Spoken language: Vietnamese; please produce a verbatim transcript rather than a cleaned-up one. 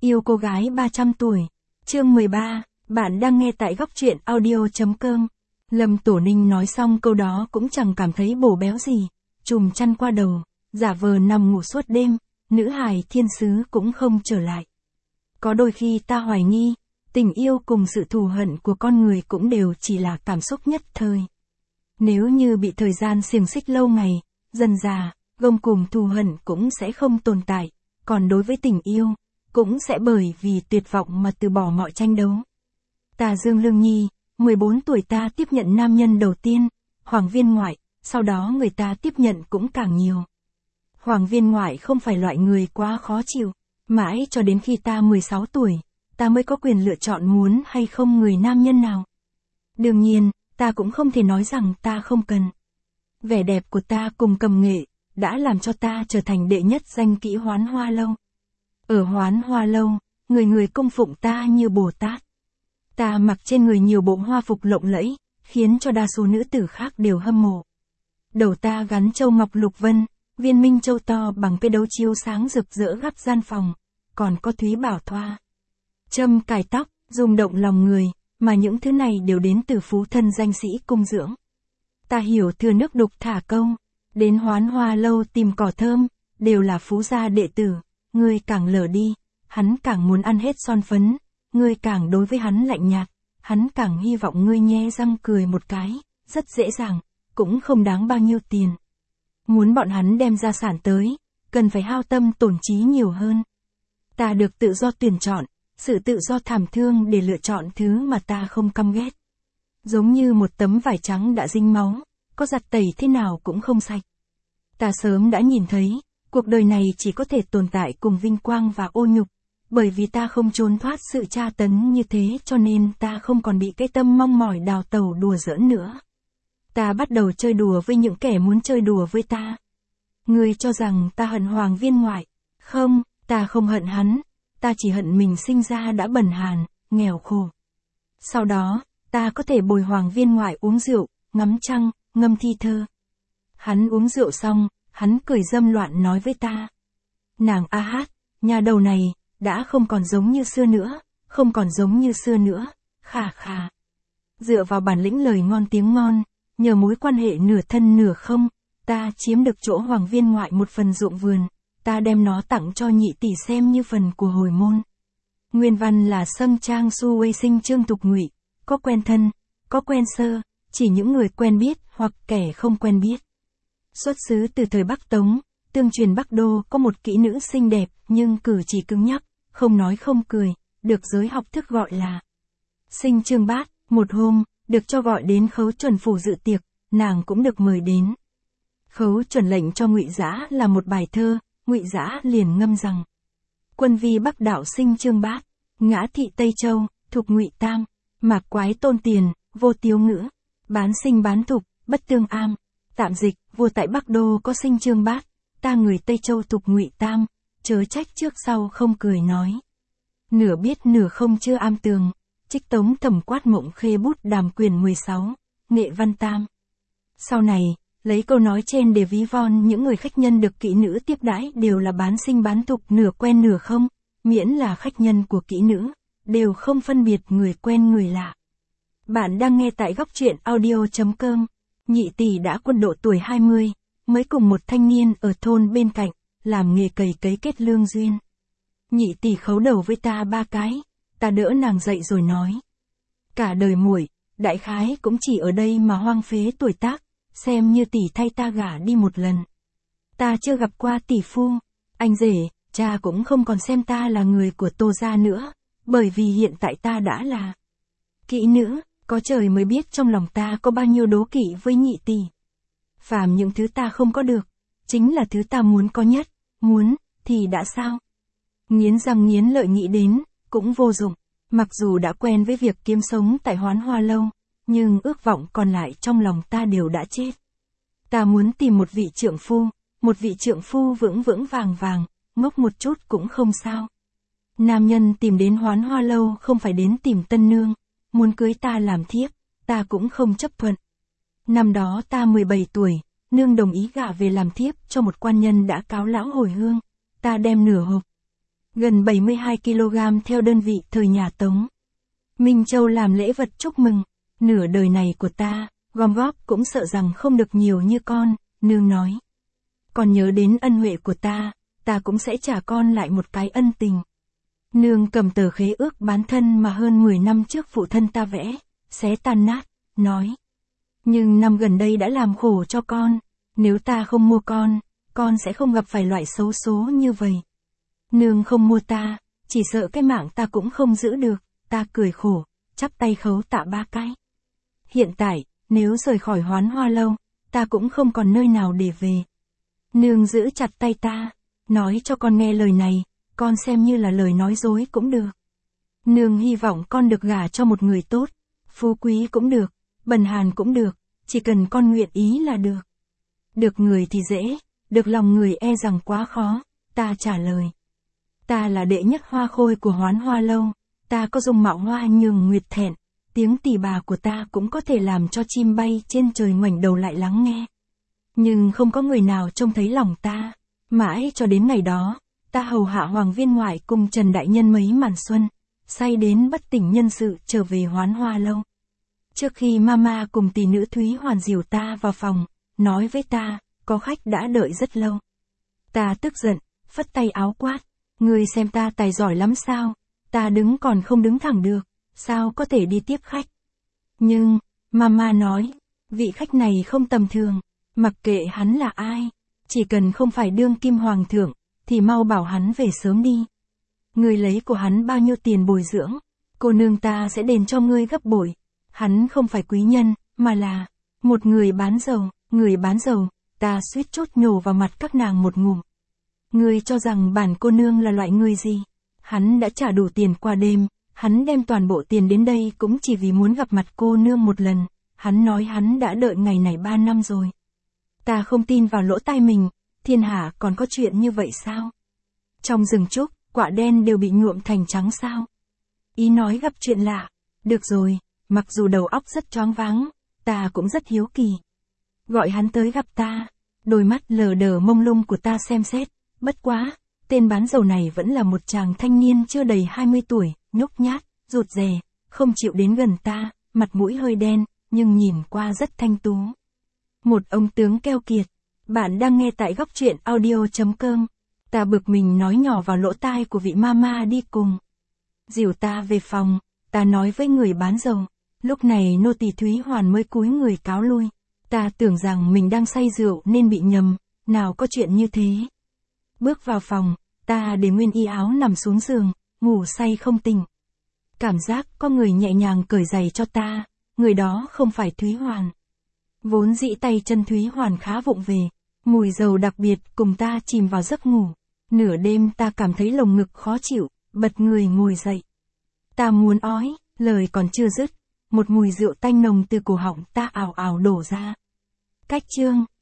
Yêu cô gái ba trăm tuổi. Chương mười ba, bạn đang nghe tại góc truyện audio chấm com. Lâm Tổ Ninh nói xong câu đó cũng chẳng cảm thấy bổ béo gì, trùm chăn qua đầu, giả vờ nằm ngủ suốt đêm, nữ hài thiên sứ cũng không trở lại. Có đôi khi ta hoài nghi, tình yêu cùng sự thù hận của con người cũng đều chỉ là cảm xúc nhất thời. Nếu như bị thời gian xiềng xích lâu ngày, dần dà, gông cùng thù hận cũng sẽ không tồn tại, còn đối với tình yêu, cũng sẽ bởi vì tuyệt vọng mà từ bỏ mọi tranh đấu. Ta Dương Lương Nhi, mười bốn tuổi ta tiếp nhận nam nhân đầu tiên, Hoàng Viên Ngoại, sau đó người ta tiếp nhận cũng càng nhiều. Hoàng Viên Ngoại không phải loại người quá khó chịu, mãi cho đến khi ta mười sáu tuổi, ta mới có quyền lựa chọn muốn hay không người nam nhân nào. Đương nhiên, ta cũng không thể nói rằng ta không cần. Vẻ đẹp của ta cùng cầm nghệ, đã làm cho ta trở thành đệ nhất danh kỹ Hoán Hoa Lâu. Ở Hoán Hoa Lâu, người người cung phụng ta như Bồ Tát. Ta mặc trên người nhiều bộ hoa phục lộng lẫy, khiến cho đa số nữ tử khác đều hâm mộ. Đầu ta gắn châu ngọc lục vân, viên minh châu to bằng cây đấu chiếu sáng rực rỡ gắp gian phòng, còn có thúy bảo thoa, châm cài tóc, rung động lòng người, mà những thứ này đều đến từ phú thân danh sĩ cung dưỡng. Ta hiểu thừa nước đục thả câu, đến Hoán Hoa Lâu tìm cỏ thơm, đều là phú gia đệ tử, ngươi càng lờ đi, hắn càng muốn ăn hết son phấn, ngươi càng đối với hắn lạnh nhạt, hắn càng hy vọng ngươi nhe răng cười một cái, rất dễ dàng, cũng không đáng bao nhiêu tiền. Muốn bọn hắn đem gia sản tới, cần phải hao tâm tổn trí nhiều hơn. Ta được tự do tuyển chọn, sự tự do thảm thương để lựa chọn thứ mà ta không căm ghét. Giống như một tấm vải trắng đã dính máu, có giặt tẩy thế nào cũng không sạch. Ta sớm đã nhìn thấy, cuộc đời này chỉ có thể tồn tại cùng vinh quang và ô nhục, bởi vì ta không trốn thoát sự tra tấn như thế cho nên ta không còn bị cái tâm mong mỏi đào tẩu đùa giỡn nữa. Ta bắt đầu chơi đùa với những kẻ muốn chơi đùa với ta. Ngươi cho rằng ta hận Hoàng Viên Ngoại, không, ta không hận hắn, ta chỉ hận mình sinh ra đã bần hàn, nghèo khổ. Sau đó, ta có thể bồi Hoàng Viên Ngoại uống rượu, ngắm trăng, ngâm thi thơ. Hắn uống rượu xong, hắn cười dâm loạn nói với ta. Nàng a hát, nhà đầu này, đã không còn giống như xưa nữa, không còn giống như xưa nữa, khà khà. Dựa vào bản lĩnh lời ngon tiếng ngon, nhờ mối quan hệ nửa thân nửa không, ta chiếm được chỗ Hoàng Viên Ngoại một phần ruộng vườn, ta đem nó tặng cho nhị tỷ xem như phần của hồi môn. Nguyên văn là Sâm Trang Su Uê Sinh Trương Tục Ngụy, có quen thân, có quen sơ, chỉ những người quen biết hoặc kẻ không quen biết. Xuất xứ từ thời Bắc Tống, tương truyền Bắc Đô có một kỹ nữ xinh đẹp nhưng cử chỉ cứng nhắc, không nói không cười, được giới học thức gọi là Sinh Trương Bát. Một hôm, được cho gọi đến Khấu Chuẩn phủ dự tiệc, nàng cũng được mời đến. Khấu Chuẩn lệnh cho Ngụy Dã là một bài thơ, Ngụy Dã liền ngâm rằng: Quân vi Bắc đạo Sinh Trương Bát, ngã thị Tây Châu, thục Ngụy Tam, mạc quái tôn tiền, vô tiếu ngữ, bán sinh bán thục, bất tương am. Tạm dịch, vua tại Bắc Đô có Sinh Trương Bát, ta người Tây Châu thục Ngụy Tam, chớ trách trước sau không cười nói. Nửa biết nửa không chưa am tường, Trích Tống Thẩm Quát Mộng Khê bút đàm quyền mười sáu, nghệ văn tam. Sau này, lấy câu nói trên để ví von những người khách nhân được kỹ nữ tiếp đãi đều là bán sinh bán thục nửa quen nửa không, miễn là khách nhân của kỹ nữ, đều không phân biệt người quen người lạ. Bạn đang nghe tại góc truyện audio chấm com. Nhị tỷ đã quân độ tuổi hai mươi, mới cùng một thanh niên ở thôn bên cạnh, làm nghề cày cấy kết lương duyên. Nhị tỷ khấu đầu với ta ba cái, ta đỡ nàng dậy rồi nói. Cả đời muội, đại khái cũng chỉ ở đây mà hoang phế tuổi tác, xem như tỷ thay ta gả đi một lần. Ta chưa gặp qua tỷ phu, anh rể, cha cũng không còn xem ta là người của Tô gia nữa, bởi vì hiện tại ta đã là kỹ nữ, có trời mới biết trong lòng ta có bao nhiêu đố kỵ với nhị tỷ. Phàm những thứ ta không có được, chính là thứ ta muốn có nhất, muốn, thì đã sao? Nghiến răng nghiến lợi nghĩ đến, cũng vô dụng, mặc dù đã quen với việc kiếm sống tại Hoán Hoa Lâu, nhưng ước vọng còn lại trong lòng ta đều đã chết. Ta muốn tìm một vị trượng phu, một vị trượng phu vững vững vàng vàng, ngốc một chút cũng không sao. Nam nhân tìm đến Hoán Hoa Lâu không phải đến tìm tân nương, muốn cưới ta làm thiếp, ta cũng không chấp thuận. Năm đó ta mười bảy tuổi, nương đồng ý gả về làm thiếp cho một quan nhân đã cáo lão hồi hương, ta đem nửa hộp gần bảy mươi hai ki lô gam theo đơn vị thời nhà Tống. Minh Châu làm lễ vật chúc mừng, nửa đời này của ta, gom góp cũng sợ rằng không được nhiều như con, nương nói. Còn nhớ đến ân huệ của ta, ta cũng sẽ trả con lại một cái ân tình. Nương cầm tờ khế ước bán thân mà hơn mười năm trước phụ thân ta vẽ, xé tan nát, nói. Nhưng năm gần đây đã làm khổ cho con, nếu ta không mua con, con sẽ không gặp phải loại xấu số như vậy. Nương không mua ta, chỉ sợ cái mạng ta cũng không giữ được, ta cười khổ, chắp tay khấu tạ ba cái. Hiện tại, nếu rời khỏi Hoán Hoa Lâu, ta cũng không còn nơi nào để về. Nương giữ chặt tay ta, nói cho con nghe lời này, con xem như là lời nói dối cũng được. Nương hy vọng con được gả cho một người tốt, phú quý cũng được, bần hàn cũng được, chỉ cần con nguyện ý là được. Được người thì dễ, được lòng người e rằng quá khó, ta trả lời. Ta là đệ nhất hoa khôi của Hoán Hoa Lâu, ta có dung mạo hoa nhường nguyệt thẹn, tiếng tỳ bà của ta cũng có thể làm cho chim bay trên trời ngoảnh đầu lại lắng nghe. Nhưng không có người nào trông thấy lòng ta, mãi cho đến ngày đó, ta hầu hạ Hoàng Viên Ngoại cùng Trần Đại Nhân mấy màn xuân, say đến bất tỉnh nhân sự trở về Hoán Hoa Lâu. Trước khi mama cùng tỷ nữ Thúy Hoàn dìu ta vào phòng, nói với ta, có khách đã đợi rất lâu. Ta tức giận, phất tay áo quát, ngươi xem ta tài giỏi lắm sao, ta đứng còn không đứng thẳng được, sao có thể đi tiếp khách. Nhưng, mama nói, vị khách này không tầm thường, mặc kệ hắn là ai, chỉ cần không phải đương kim hoàng thượng, thì mau bảo hắn về sớm đi. Ngươi lấy của hắn bao nhiêu tiền bồi dưỡng, cô nương ta sẽ đền cho ngươi gấp bội. Hắn không phải quý nhân, mà là một người bán dầu, người bán dầu, ta suýt chốt nhổ vào mặt các nàng một ngụm. Ngươi cho rằng bản cô nương là loại người gì? Hắn đã trả đủ tiền qua đêm, hắn đem toàn bộ tiền đến đây cũng chỉ vì muốn gặp mặt cô nương một lần, hắn nói hắn đã đợi ngày này ba năm rồi. Ta không tin vào lỗ tai mình, thiên hạ còn có chuyện như vậy sao? Trong rừng trúc, quả đen đều bị nhuộm thành trắng sao? Ý nói gặp chuyện lạ, được rồi. Mặc dù đầu óc rất choáng váng, ta cũng rất hiếu kỳ. Gọi hắn tới gặp ta, đôi mắt lờ đờ mông lung của ta xem xét, bất quá, tên bán dầu này vẫn là một chàng thanh niên chưa đầy hai mươi tuổi, nhút nhát, rụt rè, không chịu đến gần ta, mặt mũi hơi đen, nhưng nhìn qua rất thanh tú. Một ông tướng keo kiệt, bạn đang nghe tại góc truyện audio chấm com. Ta bực mình nói nhỏ vào lỗ tai của vị mama đi cùng. Dìu ta về phòng, ta nói với người bán dầu. Lúc này nô tỳ Thúy Hoàn mới cúi người cáo lui. Ta tưởng rằng mình đang say rượu nên bị nhầm, nào có chuyện như thế. Bước vào phòng, ta để nguyên y áo nằm xuống giường, ngủ say không tỉnh. Cảm giác có người nhẹ nhàng cởi giày cho ta, người đó không phải Thúy Hoàn. Vốn dĩ tay chân Thúy Hoàn khá vụng về, mùi dầu đặc biệt cùng ta chìm vào giấc ngủ. Nửa đêm ta cảm thấy lồng ngực khó chịu, bật người ngồi dậy. Ta muốn ói, lời còn chưa dứt. Một mùi rượu tanh nồng từ cổ họng ta ào ào đổ ra. Cách chương,